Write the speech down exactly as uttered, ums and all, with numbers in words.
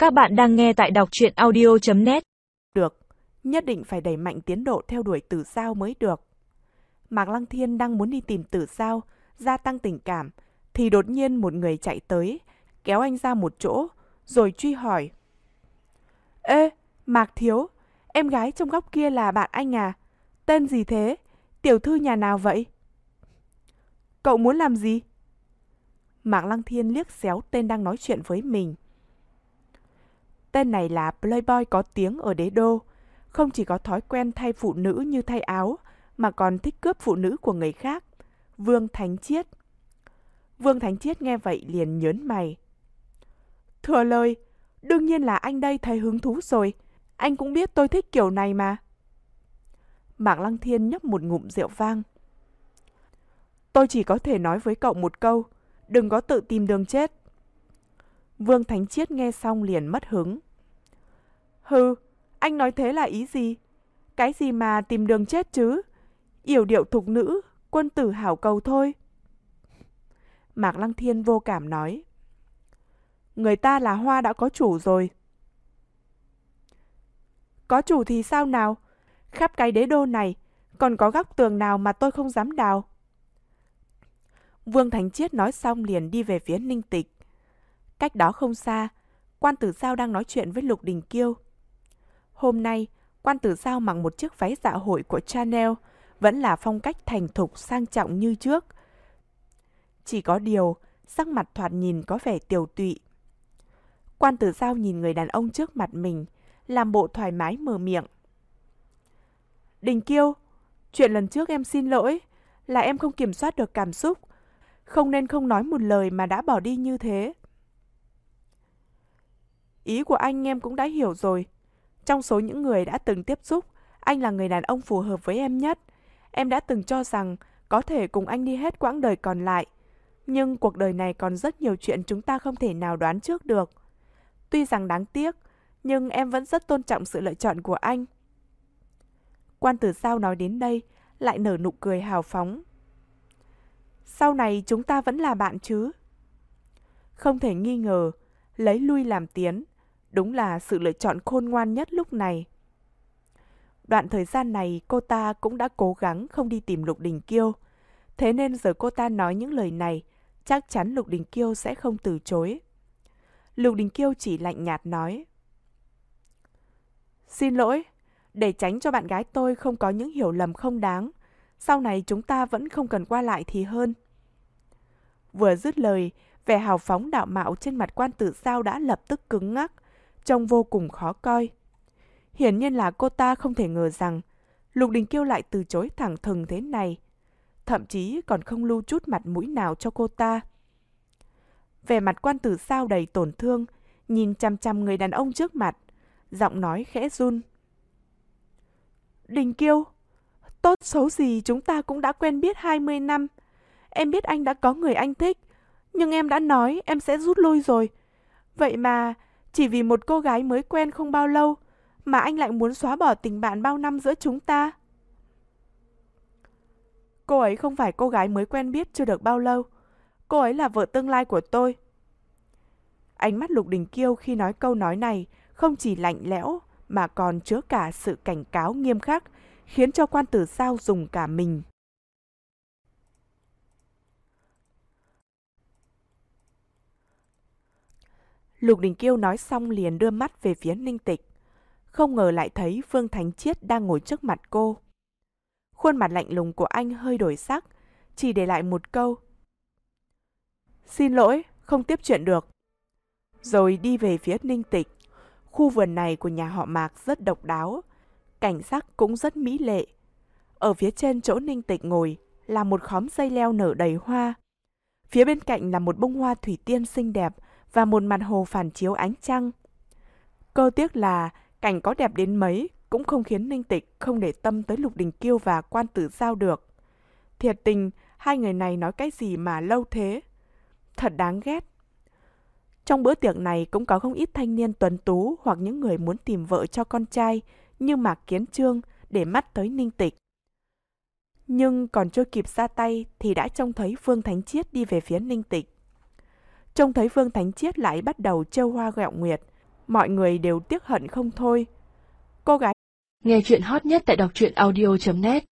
Các bạn đang nghe tại đọc truyện audio chấm net. Được, nhất định phải đẩy mạnh tiến độ theo đuổi Tử Giao mới được. Mạc Lăng Thiên đang muốn đi tìm Tử Giao, gia tăng tình cảm, thì đột nhiên một người chạy tới, kéo anh ra một chỗ, rồi truy hỏi. Ê, Mạc Thiếu, em gái trong góc kia là bạn anh à? Tên gì thế? Tiểu thư nhà nào vậy? Cậu muốn làm gì? Mạc Lăng Thiên liếc xéo tên đang nói chuyện với mình. Tên này là playboy có tiếng ở đế đô, không chỉ có thói quen thay phụ nữ như thay áo, mà còn thích cướp phụ nữ của người khác. Vương Thánh Chiết. Vương Thánh Chiết nghe vậy liền nhớn mày. Thừa lời, đương nhiên là anh đây thấy hứng thú rồi. Anh cũng biết tôi thích kiểu này mà. Mạc Lăng Thiên nhấp một ngụm rượu vang. Tôi chỉ có thể nói với cậu một câu, đừng có tự tìm đường chết. Vương Thánh Chiết nghe xong liền mất hứng. Hừ, anh nói thế là ý gì? Cái gì mà tìm đường chết chứ? Yểu điệu thục nữ, quân tử hảo cầu thôi. Mạc Lăng Thiên vô cảm nói. Người ta là hoa đã có chủ rồi. Có chủ thì sao nào? Khắp cái đế đô này, còn có góc tường nào mà tôi không dám đào? Vương Thánh Chiết nói xong liền đi về phía Ninh Tịch. Cách đó không xa, Quan Tử Giao đang nói chuyện với Lục Đình Kiêu. Hôm nay, Quan Tử Giao mặc một chiếc váy dạ hội của Chanel, vẫn là phong cách thành thục sang trọng như trước. Chỉ có điều, sắc mặt thoạt nhìn có vẻ tiều tụy. Quan Tử Giao nhìn người đàn ông trước mặt mình, làm bộ thoải mái mở miệng. Đình Kiêu, chuyện lần trước em xin lỗi, là em không kiểm soát được cảm xúc, không nên không nói một lời mà đã bỏ đi như thế. Ý của anh em cũng đã hiểu rồi. Trong số những người đã từng tiếp xúc, anh là người đàn ông phù hợp với em nhất. Em đã từng cho rằng có thể cùng anh đi hết quãng đời còn lại. Nhưng cuộc đời này còn rất nhiều chuyện chúng ta không thể nào đoán trước được. Tuy rằng đáng tiếc, nhưng em vẫn rất tôn trọng sự lựa chọn của anh. Quan Tử Giao nói đến đây, lại nở nụ cười hào phóng. Sau này chúng ta vẫn là bạn chứ? Không thể nghi ngờ, lấy lui làm tiến, đúng là sự lựa chọn khôn ngoan nhất lúc này. Đoạn thời gian này cô ta cũng đã cố gắng không đi tìm Lục Đình Kiêu. Thế nên giờ cô ta nói những lời này, chắc chắn Lục Đình Kiêu sẽ không từ chối. Lục Đình Kiêu chỉ lạnh nhạt nói. Xin lỗi, để tránh cho bạn gái tôi không có những hiểu lầm không đáng. Sau này chúng ta vẫn không cần qua lại thì hơn. Vừa dứt lời, vẻ hào phóng đạo mạo trên mặt Quan Tử Giao đã lập tức cứng ngắc, trông vô cùng khó coi. Hiển nhiên là cô ta không thể ngờ rằng Lục Đình Kiêu lại từ chối thẳng thừng thế này, thậm chí còn không lưu chút mặt mũi nào cho cô ta. Vẻ mặt Quan Tử Giao đầy tổn thương, nhìn chăm chăm người đàn ông trước mặt, giọng nói khẽ run. Đình Kiêu, tốt xấu gì chúng ta cũng đã quen biết hai mươi năm. Em biết anh đã có người anh thích, nhưng em đã nói em sẽ rút lui rồi. Vậy mà, chỉ vì một cô gái mới quen không bao lâu, mà anh lại muốn xóa bỏ tình bạn bao năm giữa chúng ta. Cô ấy không phải cô gái mới quen biết chưa được bao lâu. Cô ấy là vợ tương lai của tôi. Ánh mắt Lục Đình Kiêu khi nói câu nói này không chỉ lạnh lẽo, mà còn chứa cả sự cảnh cáo nghiêm khắc, khiến cho Quan Tử Giao dùng cả mình. Lục Đình Kiêu nói xong liền đưa mắt về phía Ninh Tịch. Không ngờ lại thấy Vương Thánh Chiết đang ngồi trước mặt cô. Khuôn mặt lạnh lùng của anh hơi đổi sắc, chỉ để lại một câu. Xin lỗi, không tiếp chuyện được. Rồi đi về phía Ninh Tịch. Khu vườn này của nhà họ Mạc rất độc đáo, cảnh sắc cũng rất mỹ lệ. Ở phía trên chỗ Ninh Tịch ngồi là một khóm dây leo nở đầy hoa. Phía bên cạnh là một bông hoa thủy tiên xinh đẹp và một mặt hồ phản chiếu ánh trăng. Cơ tiếc là cảnh có đẹp đến mấy cũng không khiến Ninh Tịch không để tâm tới Lục Đình Kiêu và Quan Tử Giao được. Thiệt tình, hai người này nói cái gì mà lâu thế? Thật đáng ghét. Trong bữa tiệc này cũng có không ít thanh niên tuấn tú hoặc những người muốn tìm vợ cho con trai như Mạc Kiến Trương để mắt tới Ninh Tịch. Nhưng còn chưa kịp ra tay thì đã trông thấy Vương Thánh Chiết đi về phía Ninh Tịch. Trông thấy Vương Thánh Chiết lại bắt đầu trêu hoa ghẹo nguyệt, Mọi người đều tiếc hận không thôi. Cô gái Nghe chuyện hot nhất tại đọc truyện audio chấm net